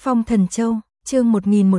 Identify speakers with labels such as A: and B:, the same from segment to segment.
A: Phong Thần Châu, chương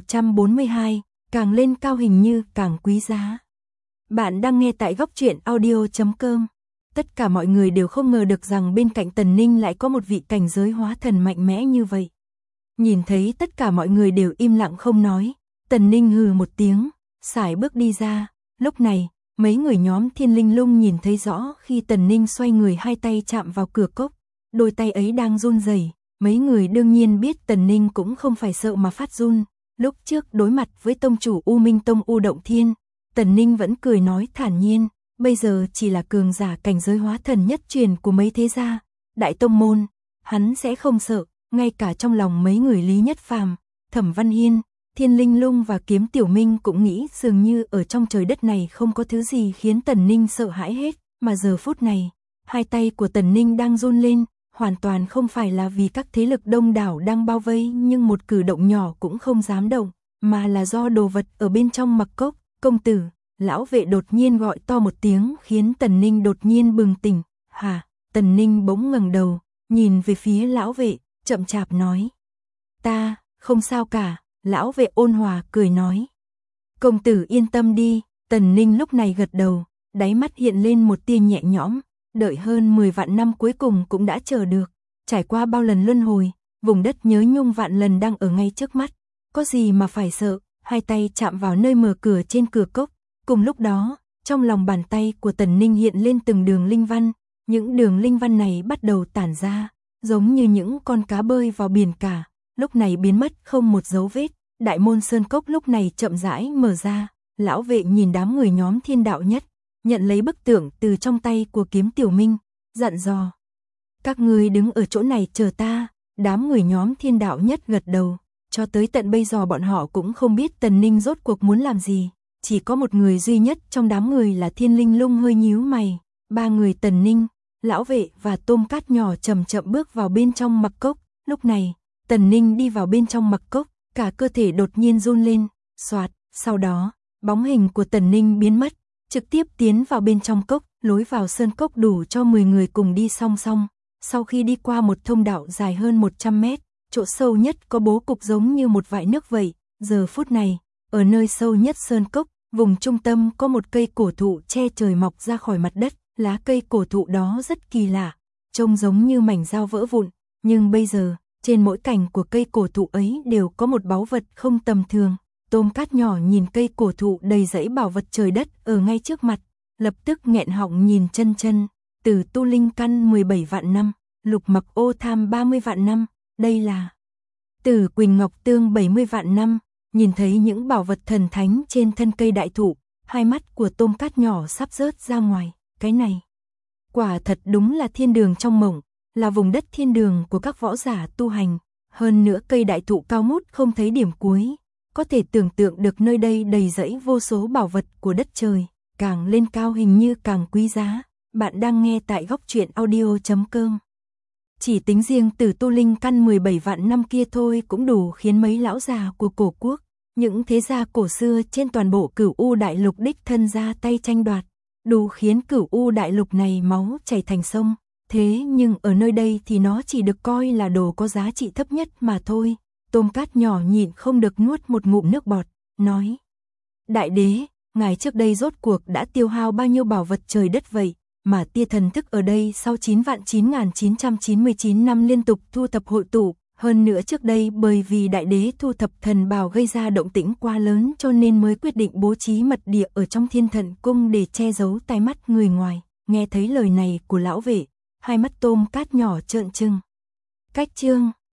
A: 1142, càng lên cao hình như càng quý giá. Bạn đang nghe tại góc truyện audio.com. Tất cả mọi người đều không ngờ được rằng bên cạnh Tần Ninh lại có một vị cảnh giới hóa thần mạnh mẽ như vậy. Nhìn thấy tất cả mọi người đều im lặng không nói, Tần Ninh hừ một tiếng, sải bước đi ra. Lúc này, mấy người nhóm Thiên Linh Lung nhìn thấy rõ khi Tần Ninh xoay người hai tay chạm vào cửa cốc, đôi tay ấy đang run rẩy. Mấy người đương nhiên biết Tần Ninh cũng không phải sợ mà phát run. Lúc trước đối mặt với tông chủ U Minh Tông U Động Thiên, Tần Ninh vẫn cười nói thản nhiên, bây giờ chỉ là cường giả cảnh giới hóa thần nhất truyền của mấy thế gia, đại tông môn, hắn sẽ không sợ. Ngay cả trong lòng mấy người Lý Nhất Phàm, Thẩm Văn Hiên, Thiên Linh Lung và Kiếm Tiểu Minh cũng nghĩ dường như ở trong trời đất này không có thứ gì khiến Tần Ninh sợ hãi hết, mà giờ phút này, hai tay của Tần Ninh đang run lên, hoàn toàn không phải là vì các thế lực đông đảo đang bao vây nhưng một cử động nhỏ cũng không dám động, mà là do đồ vật ở bên trong mặc cốc. Công tử, lão vệ đột nhiên gọi to một tiếng khiến Tần Ninh đột nhiên bừng tỉnh. Hả? Tần Ninh bỗng ngẩng đầu, nhìn về phía lão vệ, chậm chạp nói. Ta, không sao cả, lão vệ ôn hòa cười nói. Công tử yên tâm đi, Tần Ninh lúc này gật đầu, đáy mắt hiện lên một tia nhẹ nhõm. Đợi hơn 10 vạn năm cuối cùng cũng đã chờ được, trải qua bao lần luân hồi, vùng đất nhớ nhung vạn lần đang ở ngay trước mắt, có gì mà phải sợ. Hai tay chạm vào nơi mở cửa trên cửa cốc, cùng lúc đó, trong lòng bàn tay của Tần Ninh hiện lên từng đường linh văn, những đường linh văn này bắt đầu tản ra, giống như những con cá bơi vào biển cả, lúc này biến mất không một dấu vết. Đại môn sơn cốc lúc này chậm rãi mở ra, lão vệ nhìn đám người nhóm Thiên Đạo Nhất, nhận lấy bức tượng từ trong tay của Kiếm Tiểu Minh, dặn dò. Các ngươi đứng ở chỗ này chờ ta. Đám người nhóm Thiên Đạo Nhất gật đầu, cho tới tận bây giờ bọn họ cũng không biết Tần Ninh rốt cuộc muốn làm gì. Chỉ có một người duy nhất trong đám người là Thiên Linh Lung hơi nhíu mày. Ba người Tần Ninh, lão vệ và tôm cát nhỏ chậm chậm bước vào bên trong mặc cốc. Lúc này, Tần Ninh đi vào bên trong mặc cốc, cả cơ thể đột nhiên run lên, xoạt, sau đó, bóng hình của Tần Ninh biến mất. Trực tiếp tiến vào bên trong cốc, lối vào sơn cốc đủ cho 10 người cùng đi song song. Sau khi đi qua một thông đạo dài hơn 100 mét, chỗ sâu nhất có bố cục giống như một vại nước vậy. Giờ phút này, ở nơi sâu nhất sơn cốc, vùng trung tâm có một cây cổ thụ che trời mọc ra khỏi mặt đất. Lá cây cổ thụ đó rất kỳ lạ, trông giống như mảnh dao vỡ vụn. Nhưng bây giờ, trên mỗi cành của cây cổ thụ ấy đều có một báu vật không tầm thường. Tôm cát nhỏ nhìn cây cổ thụ đầy dãy bảo vật trời đất ở ngay trước mặt, lập tức nghẹn họng nhìn chân. Từ tu linh căn 17 vạn năm, lục mặc ô tham 30 vạn năm, đây là Tử Quỳnh Ngọc Tương 70 vạn năm. Nhìn thấy những bảo vật thần thánh trên thân cây đại thụ, hai mắt của tôm cát nhỏ sắp rớt ra ngoài. Cái này, quả thật đúng là thiên đường trong mộng, là vùng đất thiên đường của các võ giả tu hành. Hơn nữa cây đại thụ cao ngút không thấy điểm cuối. Có thể tưởng tượng được nơi đây đầy rẫy vô số bảo vật của đất trời, càng lên cao hình như càng quý giá. Bạn đang nghe tại góc truyện audio.com. Chỉ tính riêng từ tu linh căn 17 vạn năm kia thôi cũng đủ khiến mấy lão già của cổ quốc, những thế gia cổ xưa trên toàn bộ Cửu U Đại Lục đích thân ra tay tranh đoạt, đủ khiến Cửu U Đại Lục này máu chảy thành sông. Thế nhưng ở nơi đây thì nó chỉ được coi là đồ có giá trị thấp nhất mà thôi. Tôm cát nhỏ nhịn không được nuốt một ngụm nước bọt, nói. Đại đế, ngài trước đây rốt cuộc đã tiêu hao bao nhiêu bảo vật trời đất vậy, mà tia thần thức ở đây sau 9.999 năm liên tục thu thập hội tụ, hơn nữa trước đây bởi vì đại đế thu thập thần bảo gây ra động tĩnh quá lớn cho nên mới quyết định bố trí mật địa ở trong Thiên Thận Cung để che giấu tai mắt người ngoài. Nghe thấy lời này của lão vệ, hai mắt tôm cát nhỏ trợn trừng. Cách chương